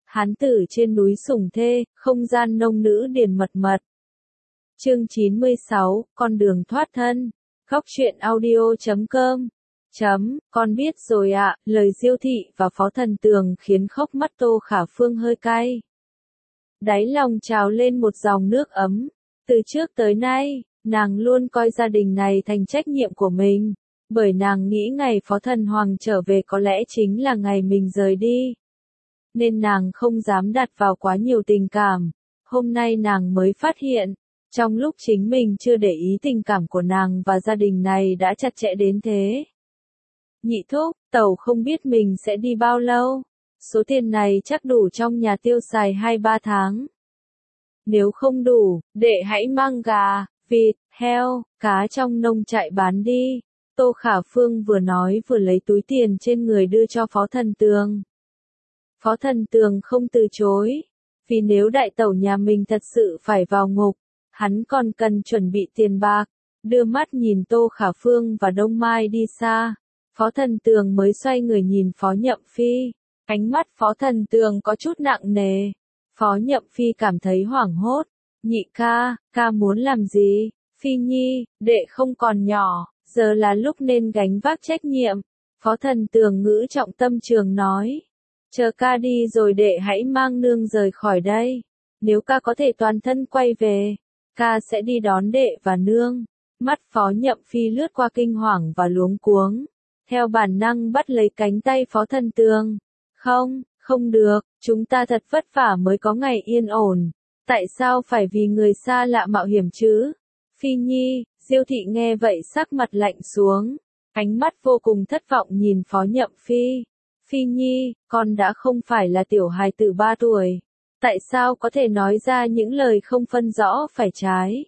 Hán tử trên núi sủng thê, không gian nông nữ điền mật mật. Chương 96, con đường thoát thân. Góc truyện audio.com. Con biết rồi ạ, lời Diêu Thị và Phó Thần Tường khiến khóc mắt Tô Khả Phương hơi cay. Đáy lòng trào lên một dòng nước ấm. Từ trước tới nay, nàng luôn coi gia đình này thành trách nhiệm của mình, bởi nàng nghĩ ngày Phó Thần Hoàng trở về có lẽ chính là ngày mình rời đi. Nên nàng không dám đặt vào quá nhiều tình cảm. Hôm nay nàng mới phát hiện, trong lúc chính mình chưa để ý tình cảm của nàng và gia đình này đã chặt chẽ đến thế. Nhị thúc, tẩu không biết mình sẽ đi bao lâu. Số tiền này chắc đủ trong nhà tiêu xài 2-3 tháng. Nếu không đủ, đệ hãy mang gà, vịt, heo, cá trong nông trại bán đi. Tô Khả Phương vừa nói vừa lấy túi tiền trên người đưa cho Phó Thần Tường. Phó Thần Tường không từ chối, vì nếu đại tẩu nhà mình thật sự phải vào ngục, hắn còn cần chuẩn bị tiền bạc. Đưa mắt nhìn Tô Khả Phương và Đông Mai đi xa, Phó Thần Tường mới xoay người nhìn Phó Nhậm Phi. Ánh mắt Phó Thần Tường có chút nặng nề. Phó Nhậm Phi cảm thấy hoảng hốt. Nhị ca, ca muốn làm gì? Phi Nhi, đệ không còn nhỏ, giờ là lúc nên gánh vác trách nhiệm. Phó Thần Tường ngữ trọng tâm trường nói. Chờ ca đi rồi đệ hãy mang nương rời khỏi đây. Nếu ca có thể toàn thân quay về, ca sẽ đi đón đệ và nương. Mắt Phó Nhậm Phi lướt qua kinh hoàng và luống cuống. Theo bản năng bắt lấy cánh tay Phó Thần Tường. Không được, chúng ta thật vất vả mới có ngày yên ổn. Tại sao phải vì người xa lạ mạo hiểm chứ? Phi Nhi, Diêu Thị nghe vậy sắc mặt lạnh xuống. Ánh mắt vô cùng thất vọng nhìn Phó Nhậm Phi. Phi Nhi, con đã không phải là tiểu hài tử 3 tuổi. Tại sao có thể nói ra những lời không phân rõ phải trái?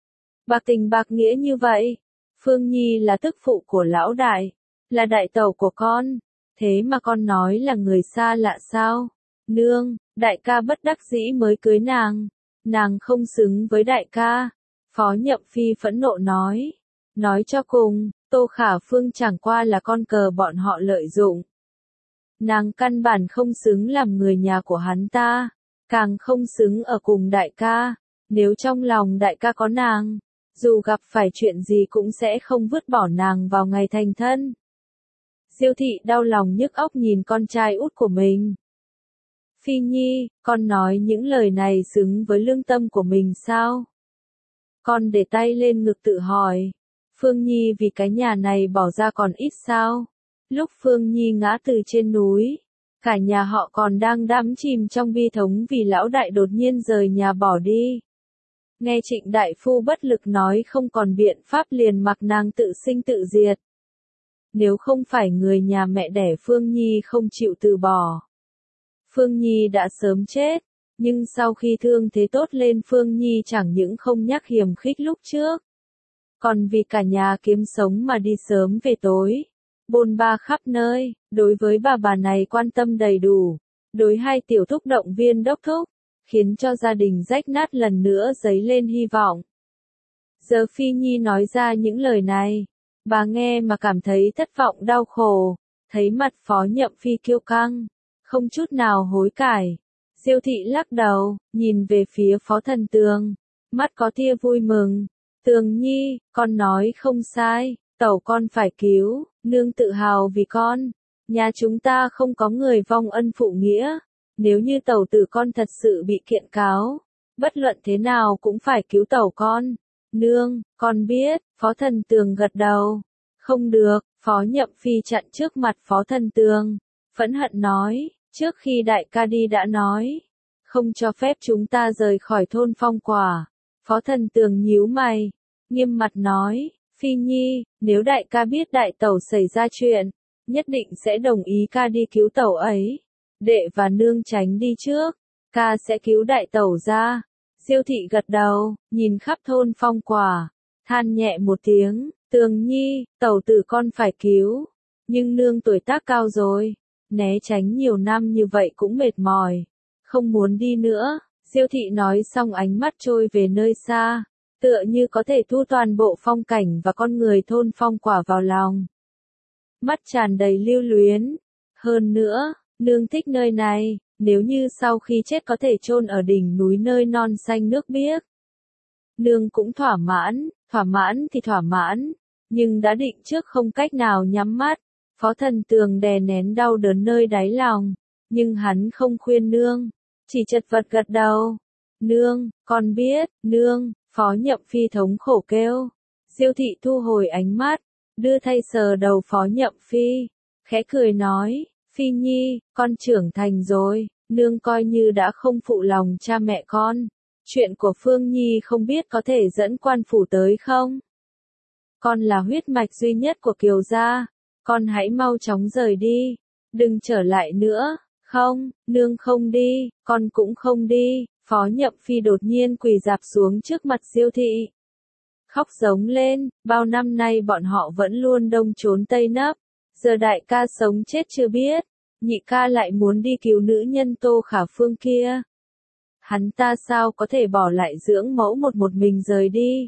Bạc tình bạc nghĩa như vậy. Phương Nhi là tức phụ của lão đại, là đại tẩu của con. Thế mà con nói là người xa lạ sao? Nương, đại ca bất đắc dĩ mới cưới nàng. Nàng không xứng với đại ca. Phó Nhậm Phi phẫn nộ nói. Nói cho cùng, Tô Khả Phương chẳng qua là con cờ bọn họ lợi dụng. Nàng căn bản không xứng làm người nhà của hắn ta, càng không xứng ở cùng đại ca. Nếu trong lòng đại ca có nàng, dù gặp phải chuyện gì cũng sẽ không vứt bỏ nàng vào ngày thành thân. Diêu Thị đau lòng nhức óc nhìn con trai út của mình. Phi Nhi, con nói những lời này xứng với lương tâm của mình sao? Con để tay lên ngực tự hỏi. Phương Nhi vì cái nhà này bỏ ra còn ít sao? Lúc Phương Nhi ngã từ trên núi, cả nhà họ còn đang đắm chìm trong bi thống vì lão đại đột nhiên rời nhà bỏ đi. Nghe Trịnh đại phu bất lực nói không còn biện pháp liền mặc nàng tự sinh tự diệt. Nếu không phải người nhà mẹ đẻ Phương Nhi không chịu từ bỏ, Phương Nhi đã sớm chết. Nhưng sau khi thương thế tốt lên Phương Nhi chẳng những không nhắc hiềm khích lúc trước, còn vì cả nhà kiếm sống mà đi sớm về tối, bôn ba khắp nơi. Đối với bà này quan tâm đầy đủ, đối hai tiểu thúc động viên đốc thúc, khiến cho gia đình rách nát lần nữa dấy lên hy vọng. Giờ Phi Nhi nói ra những lời này, bà nghe mà cảm thấy thất vọng đau khổ. Thấy mặt Phó Nhậm Phi kiêu căng, không chút nào hối cải, Diêu Thị lắc đầu, nhìn về phía Phó Thần Tường, mắt có tia vui mừng. Tường Nhi, con nói không sai, tẩu con phải cứu, nương tự hào vì con. Nhà chúng ta không có người vong ân phụ nghĩa. Nếu như tẩu tử con thật sự bị kiện cáo, bất luận thế nào cũng phải cứu tẩu con. Nương, con biết. Phó Thần Tường gật đầu. Không được, Phó Nhậm Phi chặn trước mặt Phó Thần Tường, phẫn hận nói, trước khi đại ca đi đã nói, không cho phép chúng ta rời khỏi thôn Phong Quả. Phó Thần Tường nhíu mày, nghiêm mặt nói, Phi Nhi, nếu đại ca biết đại tẩu xảy ra chuyện, nhất định sẽ đồng ý ca đi cứu tẩu ấy. Đệ và nương tránh đi trước, ca sẽ cứu đại tẩu ra. Diêu Thị gật đầu, nhìn khắp thôn Phong Quả, than nhẹ một tiếng, Tường Nhi, tẩu tử con phải cứu. Nhưng nương tuổi tác cao rồi, né tránh nhiều năm như vậy cũng mệt mỏi, không muốn đi nữa. Diêu Thị nói xong ánh mắt trôi về nơi xa, tựa như có thể thu toàn bộ phong cảnh và con người thôn Phong Quả vào lòng. Mắt tràn đầy lưu luyến. Hơn nữa, nương thích nơi này, nếu như sau khi chết có thể chôn ở đỉnh núi nơi non xanh nước biếc. Nương cũng thỏa mãn thì thỏa mãn, nhưng đã định trước không cách nào nhắm mắt. Phó Thần Tường đè nén đau đớn nơi đáy lòng, nhưng hắn không khuyên nương, chỉ chật vật gật đầu. Nương, con biết, nương, Phó Nhậm Phi thống khổ kêu. Diêu thị thu hồi ánh mắt, đưa tay sờ đầu Phó Nhậm Phi, khẽ cười nói, Phi Nhi, con trưởng thành rồi, nương coi như đã không phụ lòng cha mẹ con. Chuyện của Phương Nhi không biết có thể dẫn quan phủ tới không? Con là huyết mạch duy nhất của Kiều gia, con hãy mau chóng rời đi, đừng trở lại nữa. Không, nương không đi, con cũng không đi. Phó Nhậm Phi đột nhiên quỳ rạp xuống trước mặt Diêu thị, khóc giống lên, bao năm nay bọn họ vẫn luôn đông trốn tây nấp, giờ đại ca sống chết chưa biết, nhị ca lại muốn đi cứu nữ nhân Tô Khả Phương kia. Hắn ta sao có thể bỏ lại dưỡng mẫu một mình rời đi.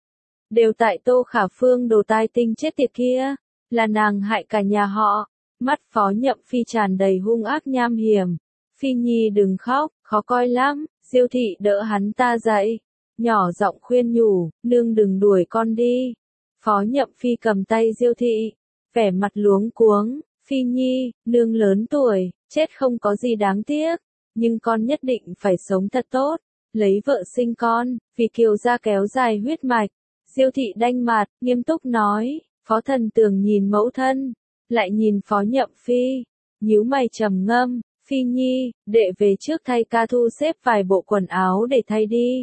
Đều tại Tô Khả Phương đồ tai tinh chết tiệt kia, là nàng hại cả nhà họ. Mắt Phó Nhậm Phi tràn đầy hung ác nham hiểm. Phi Nhi đừng khóc, khó coi lắm. Diêu thị đỡ hắn ta dậy, nhỏ giọng khuyên nhủ, nương đừng đuổi con đi. Phó Nhậm Phi cầm tay Diêu thị, vẻ mặt luống cuống, Phi Nhi, nương lớn tuổi, chết không có gì đáng tiếc, nhưng con nhất định phải sống thật tốt, lấy vợ sinh con, vì Kiều gia kéo dài huyết mạch. Diêu thị đanh mặt, nghiêm túc nói. Phó Thần Tường nhìn mẫu thân, lại nhìn Phó Nhậm Phi, nhíu mày trầm ngâm, Phi Nhi, đệ về trước thay ca thu xếp vài bộ quần áo để thay đi.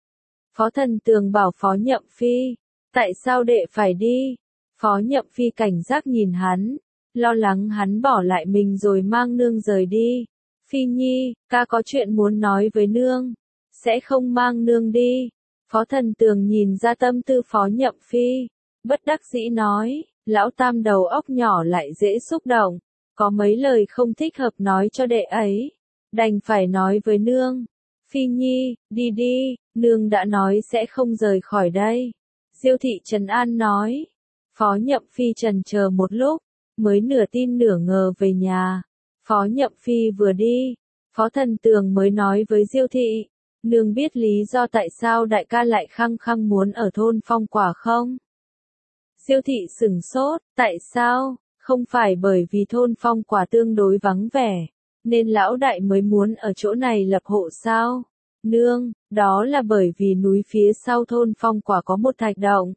Phó Thần Tường bảo Phó Nhậm Phi, tại sao đệ phải đi? Phó Nhậm Phi cảnh giác nhìn hắn, lo lắng hắn bỏ lại mình rồi mang nương rời đi. Phi Nhi, ca có chuyện muốn nói với nương, sẽ không mang nương đi. Phó Thần Tường nhìn ra tâm tư Phó Nhậm Phi, bất đắc dĩ nói, lão tam đầu óc nhỏ lại dễ xúc động, có mấy lời không thích hợp nói cho đệ ấy, đành phải nói với nương. Phi Nhi, đi đi, nương đã nói sẽ không rời khỏi đây. Diêu thị trấn an nói. Phó Nhậm Phi trần chờ một lúc, mới nửa tin nửa ngờ về nhà. Phó Nhậm Phi vừa đi, Phó Thần Tường mới nói với Diêu thị, nương biết lý do tại sao đại ca lại khăng khăng muốn ở thôn Phong Quả không? Diêu thị sửng sốt, tại sao? Không phải bởi vì thôn Phong Quả tương đối vắng vẻ, nên lão đại mới muốn ở chỗ này lập hộ sao? Nương, đó là bởi vì núi phía sau thôn Phong Quả có một thạch động.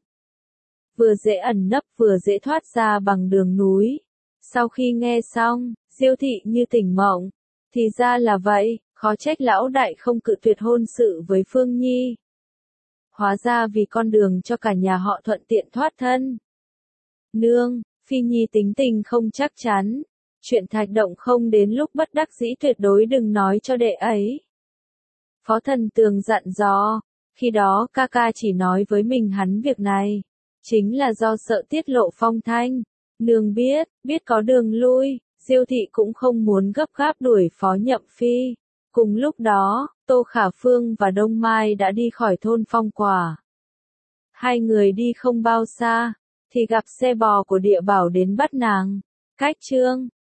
Vừa dễ ẩn nấp vừa dễ thoát ra bằng đường núi. Sau khi nghe xong, Diêu thị như tỉnh mộng. Thì ra là vậy, khó trách lão đại không cự tuyệt hôn sự với Phương Nhi. Hóa ra vì con đường cho cả nhà họ thuận tiện thoát thân. Nương, Phi Nhi tính tình không chắc chắn. Chuyện thạch động không đến lúc bất đắc dĩ tuyệt đối đừng nói cho đệ ấy. Phó Thần Tường dặn dò, khi đó ca ca chỉ nói với mình hắn việc này, chính là do sợ tiết lộ phong thanh. Nương biết có đường lui, Diêu thị cũng không muốn gấp gáp đuổi Phó Nhậm Phi. Cùng lúc đó, Tô Khả Phương và Đông Mai đã đi khỏi thôn Phong Quả. Hai người đi không bao xa, thì gặp xe bò của Địa Bảo đến bắt nàng. Cách chương